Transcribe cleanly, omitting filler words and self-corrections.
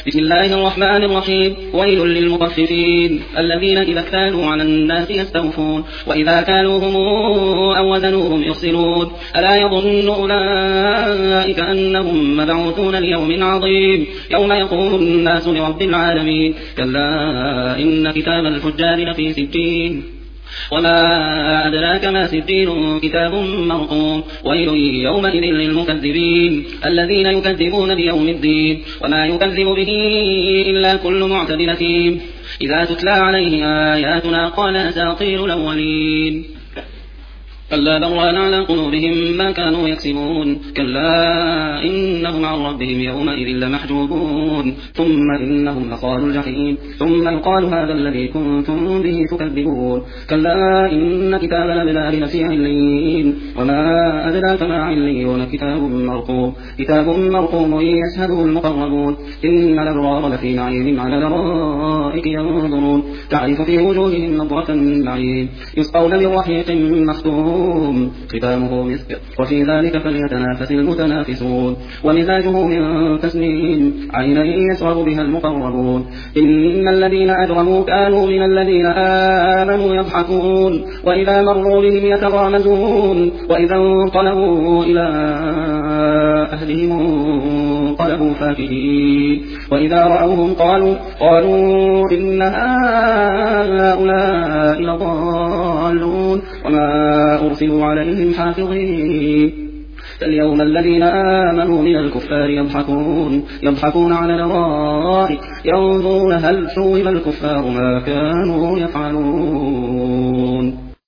بسم الله الرحمن الرحيم. ويل للمطففين الذين إذا كانوا على الناس يستوفون وإذا كالوهم أو وزنوهم يخسرون. ألا يظن أولئك أنهم مبعوثون ليوم عظيم يوم يقوم الناس لرب العالمين. كلا إن كتاب الفجار لفي سجين وما أدراك ما سجين كتاب مرقوم. ويل يومئذ للمكذبين الذين يكذبون بيوم الدين وما يكذب به إلا كل معتد أثيم إذا تتلى عليه آياتنا قال أساطير الأولين. كلا بل على قلوبهم ما كانوا يكسبون. كلا إنهم عن ربهم يومئذ لمحجوبون ثم إنهم لصالوا الجحيم ثم يقال هذا الذي كنتم به تكذبون. كلا إن كتاب الأبرار لفي عليين وما أدراك ما عليون كتاب مرقوم يشهده المقربون. إن الأبرار لفي نعيم على الأرائك ينظرون تعرف في وجوههم نضرة النعيم يسقون من رحيق مختوم ختامه مسك وفي ذلك فليتنافس المتنافسون. ومزاجه من تسنيم عينا يشرب بها المقربون. إن الذين أجرموا كانوا من الذين آمنوا يضحكون وإذا مروا بهم يتغامزون وإذا انقلبوا إلى أهلهم انقلبوا فاكهين وإذا رأوهم قالوا إن هؤلاء لضالون وما أرسلوا عليهم حافظين. فاليوم الذين آمنوا من الكفار يضحكون على الأرائك ينظرون هل ثوب الكفار ما كانوا يفعلون.